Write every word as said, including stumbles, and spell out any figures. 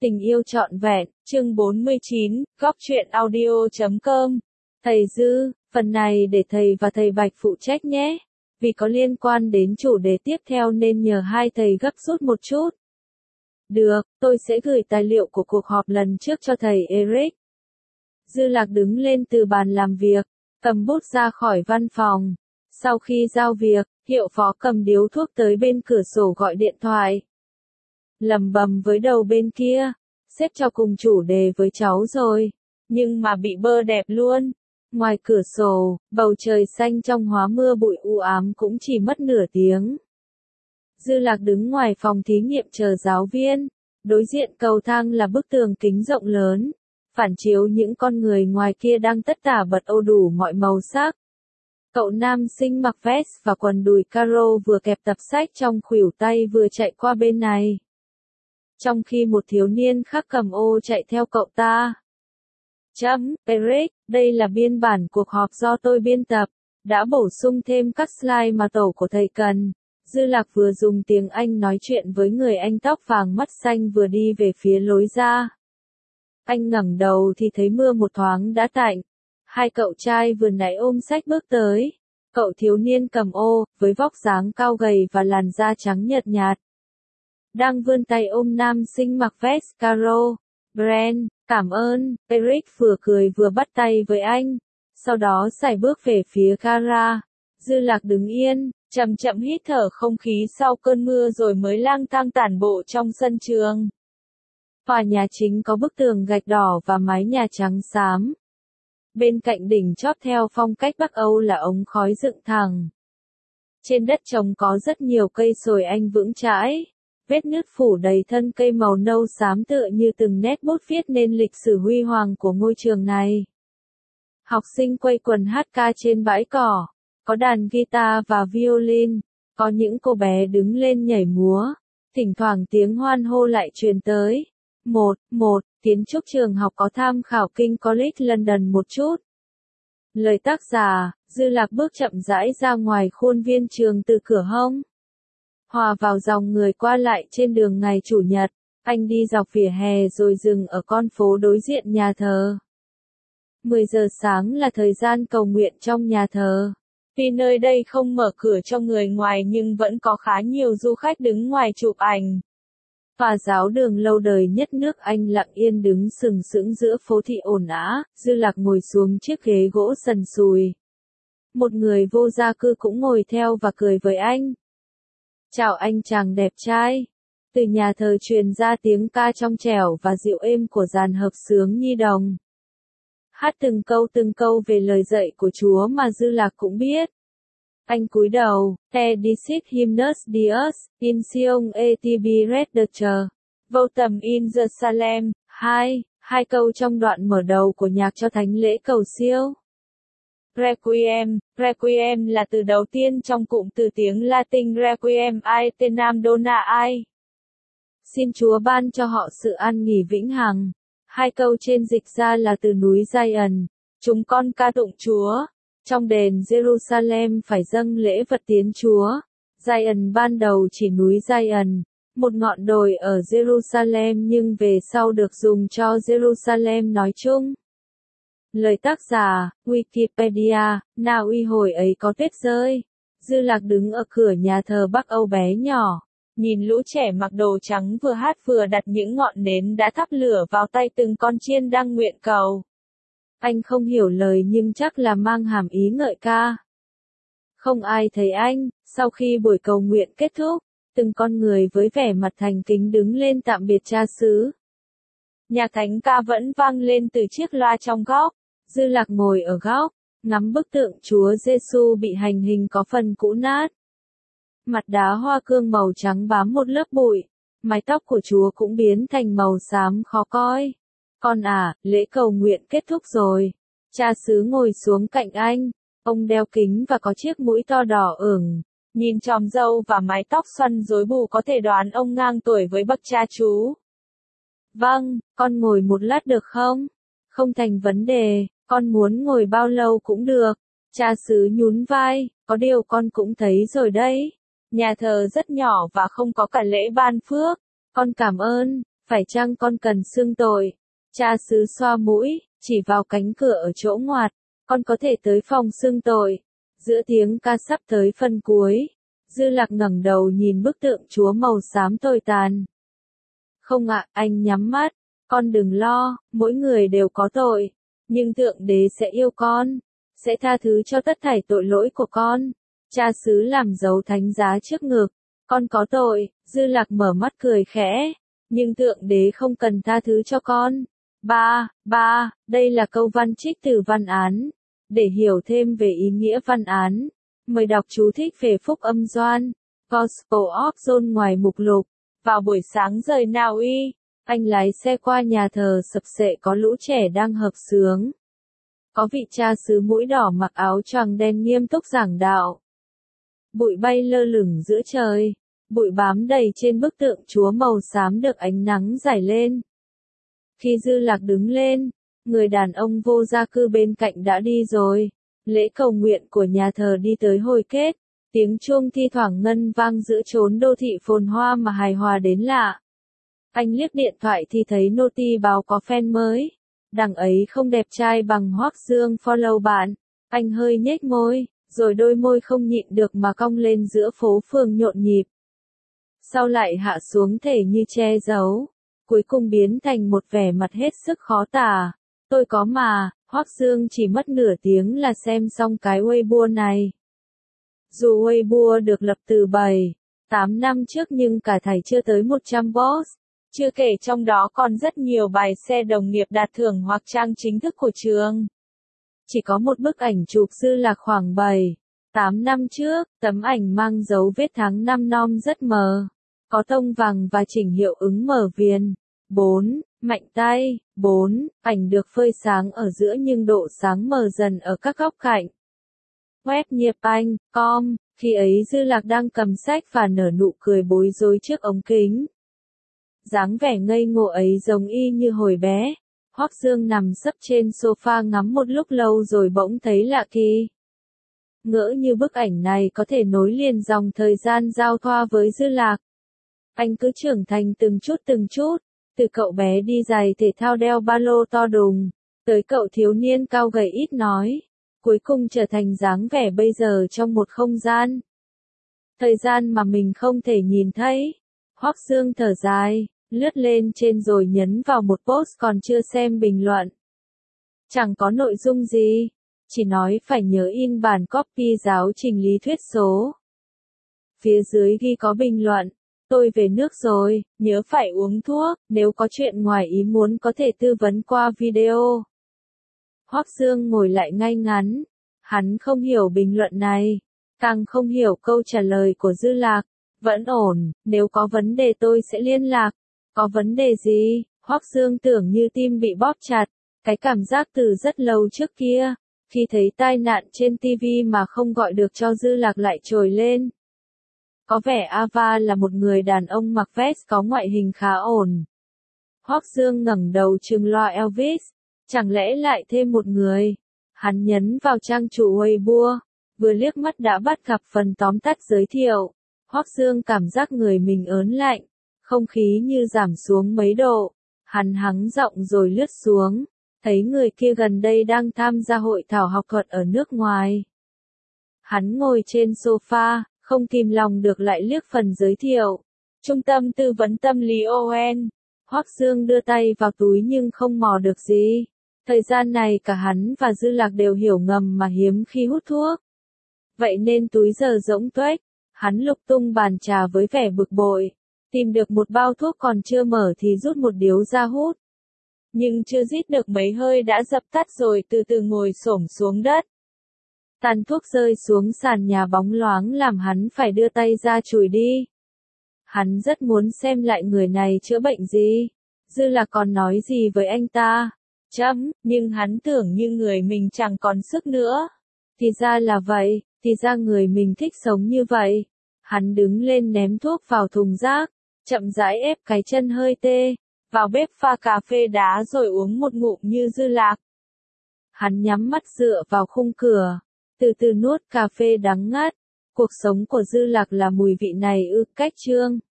Tình yêu trọn vẹn, chương bốn mươi chín, góc truyện audio chấm com. Thầy Dư, phần này để thầy và thầy Bạch phụ trách nhé. Vì có liên quan đến chủ đề tiếp theo nên nhờ hai thầy gấp rút một chút. Được, tôi sẽ gửi tài liệu của cuộc họp lần trước cho thầy Eric. Dư Lạc đứng lên từ bàn làm việc, cầm bút ra khỏi văn phòng. Sau khi giao việc, Hiệu Phó cầm điếu thuốc tới bên cửa sổ gọi điện thoại. Lầm bầm với đầu bên kia, xếp cho cùng chủ đề với cháu rồi, nhưng mà bị bơ đẹp luôn. Ngoài cửa sổ, bầu trời xanh trong hóa mưa bụi u ám cũng chỉ mất nửa tiếng. Dư Lạc đứng ngoài phòng thí nghiệm chờ giáo viên, đối diện cầu thang là bức tường kính rộng lớn, phản chiếu những con người ngoài kia đang tất tả bật ô đủ mọi màu sắc. Cậu nam sinh mặc vest và quần đùi caro vừa kẹp tập sách trong khuỷu tay vừa chạy qua bên này. Trong khi một thiếu niên khác cầm ô chạy theo cậu ta. Chấm, Eric, đây là biên bản cuộc họp do tôi biên tập, đã bổ sung thêm các slide mà tổ của thầy cần. Dư Lạc vừa dùng tiếng Anh nói chuyện với người anh tóc vàng mắt xanh vừa đi về phía lối ra. Anh ngẩng đầu thì thấy mưa một thoáng đã tạnh. Hai cậu trai vừa nãy ôm sách bước tới. Cậu thiếu niên cầm ô, với vóc dáng cao gầy và làn da trắng nhợt nhạt. Đang vươn tay ôm nam sinh mặc vest caro. Brent, cảm ơn, Eric vừa cười vừa bắt tay với anh. Sau đó sải bước về phía gara. Dư Lạc đứng yên, chậm chậm hít thở không khí sau cơn mưa rồi mới lang thang tản bộ trong sân trường. Tòa nhà chính có bức tường gạch đỏ và mái nhà trắng xám. Bên cạnh đỉnh chóp theo phong cách Bắc Âu là ống khói dựng thẳng. Trên đất trồng có rất nhiều cây sồi anh vững chãi. Vết nứt phủ đầy thân cây màu nâu xám tựa như từng nét bút viết nên lịch sử huy hoàng của ngôi trường này. Học sinh quây quần hát ca trên bãi cỏ, có đàn guitar và violin, có những cô bé đứng lên nhảy múa, thỉnh thoảng tiếng hoan hô lại truyền tới. Một, một, kiến trúc trường học có tham khảo King College London một chút. Lời tác giả, Dư Lạc bước chậm rãi ra ngoài khuôn viên trường từ cửa hông. Hòa vào dòng người qua lại trên đường ngày Chủ nhật, anh đi dọc vỉa hè rồi dừng ở con phố đối diện nhà thờ. mười giờ sáng là thời gian cầu nguyện trong nhà thờ. Tuy nơi đây không mở cửa cho người ngoài nhưng vẫn có khá nhiều du khách đứng ngoài chụp ảnh. Tòa giáo đường lâu đời nhất nước Anh lặng yên đứng sừng sững giữa phố thị ồn ào. Dư Lạc ngồi xuống chiếc ghế gỗ sần sùi. Một người vô gia cư cũng ngồi theo và cười với anh. Chào anh chàng đẹp trai. Từ nhà thờ truyền ra tiếng ca trong trẻo và dịu êm của dàn hợp xướng nhi đồng. Hát từng câu từng câu về lời dạy của Chúa mà Dư Lạc cũng biết. Anh cúi đầu, Te dicit hymnus Dios, in Sion et tibi redemptor, votum in Jerusalem, hai, hai câu trong đoạn mở đầu của nhạc cho thánh lễ cầu siêu. Requiem, Requiem là từ đầu tiên trong cụm từ tiếng Latin Requiem aeternam dona ai. Xin Chúa ban cho họ sự an nghỉ vĩnh hằng. Hai câu trên dịch ra là từ núi Zion, chúng con ca tụng Chúa. Trong đền Jerusalem phải dâng lễ vật tiến Chúa. Zion ban đầu chỉ núi Zion, một ngọn đồi ở Jerusalem nhưng về sau được dùng cho Jerusalem nói chung. Lời tác giả, Wikipedia, nào uy hồi ấy có tuyết rơi. Dư Lạc đứng ở cửa nhà thờ Bắc Âu bé nhỏ, nhìn lũ trẻ mặc đồ trắng vừa hát vừa đặt những ngọn nến đã thắp lửa vào tay từng con chiên đang nguyện cầu. Anh không hiểu lời nhưng chắc là mang hàm ý ngợi ca. Không ai thấy anh, sau khi buổi cầu nguyện kết thúc, từng con người với vẻ mặt thành kính đứng lên tạm biệt cha xứ. Nhạc thánh ca vẫn vang lên từ chiếc loa trong góc. Dư Lạc ngồi ở góc, ngắm bức tượng Chúa Giêsu bị hành hình có phần cũ nát. Mặt đá hoa cương màu trắng bám một lớp bụi, mái tóc của Chúa cũng biến thành màu xám khó coi. Con à, lễ cầu nguyện kết thúc rồi. Cha xứ ngồi xuống cạnh anh, ông đeo kính và có chiếc mũi to đỏ ửng. Nhìn chòm râu và mái tóc xoăn rối bù có thể đoán ông ngang tuổi với bậc cha chú. Vâng, con ngồi một lát được không? Không thành vấn đề, con muốn ngồi bao lâu cũng được. Cha xứ nhún vai, có điều con cũng thấy rồi đấy. Nhà thờ rất nhỏ và không có cả lễ ban phước. Con cảm ơn, Phải chăng con cần xưng tội? Cha xứ xoa mũi, chỉ vào cánh cửa ở chỗ ngoặt. Con có thể tới phòng xưng tội. Giữa tiếng ca sắp tới phần cuối, Dư Lạc ngẩng đầu nhìn bức tượng Chúa màu xám tồi tàn. Không ạ, anh nhắm mắt. Con đừng lo, mỗi người đều có tội. Nhưng Thượng Đế sẽ yêu con, sẽ tha thứ cho tất thảy tội lỗi của con. Cha xứ làm dấu thánh giá trước ngực. Con có tội. Dư Lạc mở mắt cười khẽ. Nhưng Thượng Đế không cần tha thứ cho con. Ba, ba, đây là câu văn trích từ văn án. Để hiểu thêm về ý nghĩa văn án, mời đọc chú thích về phúc âm Gioan, Gospel of John ngoài mục lục. Vào buổi sáng rời Na Uy, anh lái xe qua nhà thờ sập xệ có lũ trẻ đang hợp xướng. Có vị cha xứ mũi đỏ mặc áo choàng đen nghiêm túc giảng đạo. Bụi bay lơ lửng giữa trời, bụi bám đầy trên bức tượng Chúa màu xám được ánh nắng rải lên. Khi Dư Lạc đứng lên, người đàn ông vô gia cư bên cạnh đã đi rồi. Lễ cầu nguyện của nhà thờ đi tới hồi kết, tiếng chuông thi thoảng ngân vang giữa chốn đô thị phồn hoa mà hài hòa đến lạ. Anh liếc điện thoại thì thấy noti báo có fan mới. Đằng ấy không đẹp trai bằng Hoắc Dương follow bạn. Anh hơi nhếch môi, rồi đôi môi không nhịn được mà cong lên giữa phố phường nhộn nhịp. Sau lại hạ xuống thể như che giấu, cuối cùng biến thành một vẻ mặt hết sức khó tả. Tôi có mà, Hoắc Dương chỉ mất nửa tiếng là xem xong cái Weibo này. Dù Weibo được lập từ bảy, tám năm trước nhưng cả thảy chưa tới một trăm post. Chưa kể trong đó còn rất nhiều bài xe đồng nghiệp đạt thưởng hoặc trang chính thức của trường. Chỉ có một bức ảnh chụp Dư Lạc khoảng bảy, tám năm trước, tấm ảnh mang dấu vết tháng năm non rất mờ. Có tông vàng và chỉnh hiệu ứng mở viền. bốn. Mạnh tay. bốn. Ảnh được phơi sáng ở giữa nhưng độ sáng mờ dần ở các góc cạnh. Web nhiệp anh, com, khi ấy Dư Lạc đang cầm sách và nở nụ cười bối rối trước ống kính. Dáng vẻ ngây ngô ấy giống y như hồi bé. Hoắc Dương nằm sấp trên sofa ngắm một lúc lâu rồi bỗng thấy lạ kỳ. Ngỡ như bức ảnh này có thể nối liền dòng thời gian giao thoa với Dư Lạc. Anh cứ trưởng thành từng chút từng chút, từ cậu bé đi giày thể thao đeo ba lô to đùng, tới cậu thiếu niên cao gầy ít nói, cuối cùng trở thành dáng vẻ bây giờ trong một không gian. Thời gian mà mình không thể nhìn thấy. Hoắc Dương thở dài, lướt lên trên rồi nhấn vào một post còn chưa xem bình luận. Chẳng có nội dung gì, chỉ nói phải nhớ in bản copy giáo trình lý thuyết số. Phía dưới ghi có bình luận. Tôi về nước rồi, nhớ phải uống thuốc, nếu có chuyện ngoài ý muốn có thể tư vấn qua video. Hoắc Dương ngồi lại ngay ngắn. Hắn không hiểu bình luận này, càng không hiểu câu trả lời của Dư Lạc. Vẫn ổn, nếu có vấn đề tôi sẽ liên lạc. Có vấn đề gì? Hoắc Dương tưởng như tim bị bóp chặt. Cái cảm giác từ rất lâu trước kia, khi thấy tai nạn trên ti vi mà không gọi được cho Dư Lạc lại trồi lên. Có vẻ Ava là một người đàn ông mặc vest có ngoại hình khá ổn. Hoắc Dương ngẩng đầu trừng loa Elvis. Chẳng lẽ lại thêm một người? Hắn nhấn vào trang chủ Weibo, vừa liếc mắt đã bắt gặp phần tóm tắt giới thiệu. Hoắc Dương cảm giác người mình ớn lạnh, không khí như giảm xuống mấy độ. Hắn hắng giọng rồi lướt xuống, thấy người kia gần đây đang tham gia hội thảo học thuật ở nước ngoài. Hắn ngồi trên sofa, không kìm lòng được lại liếc phần giới thiệu. Trung tâm tư vấn tâm lý o en. Hoắc Dương đưa tay vào túi nhưng không mò được gì. Thời gian này cả hắn và Dư Lạc đều hiểu ngầm mà hiếm khi hút thuốc. Vậy nên túi giờ rỗng tuếch. Hắn lục tung bàn trà với vẻ bực bội. Tìm được một bao thuốc còn chưa mở thì rút một điếu ra hút. Nhưng chưa rít được mấy hơi đã dập tắt rồi từ từ ngồi xổm xuống đất. Tàn thuốc rơi xuống sàn nhà bóng loáng làm hắn phải đưa tay ra chùi đi. Hắn rất muốn xem lại người này chữa bệnh gì. Dư Lạc còn nói gì với anh ta. Chấm, nhưng hắn tưởng như người mình chẳng còn sức nữa. Thì ra là vậy, thì ra người mình thích sống như vậy. Hắn đứng lên ném thuốc vào thùng rác, chậm rãi ép cái chân hơi tê, vào bếp pha cà phê đá rồi uống một ngụm như Dư Lạc. Hắn nhắm mắt dựa vào khung cửa, từ từ nuốt cà phê đắng ngắt. Cuộc sống của Dư Lạc là mùi vị này ư, cách chương.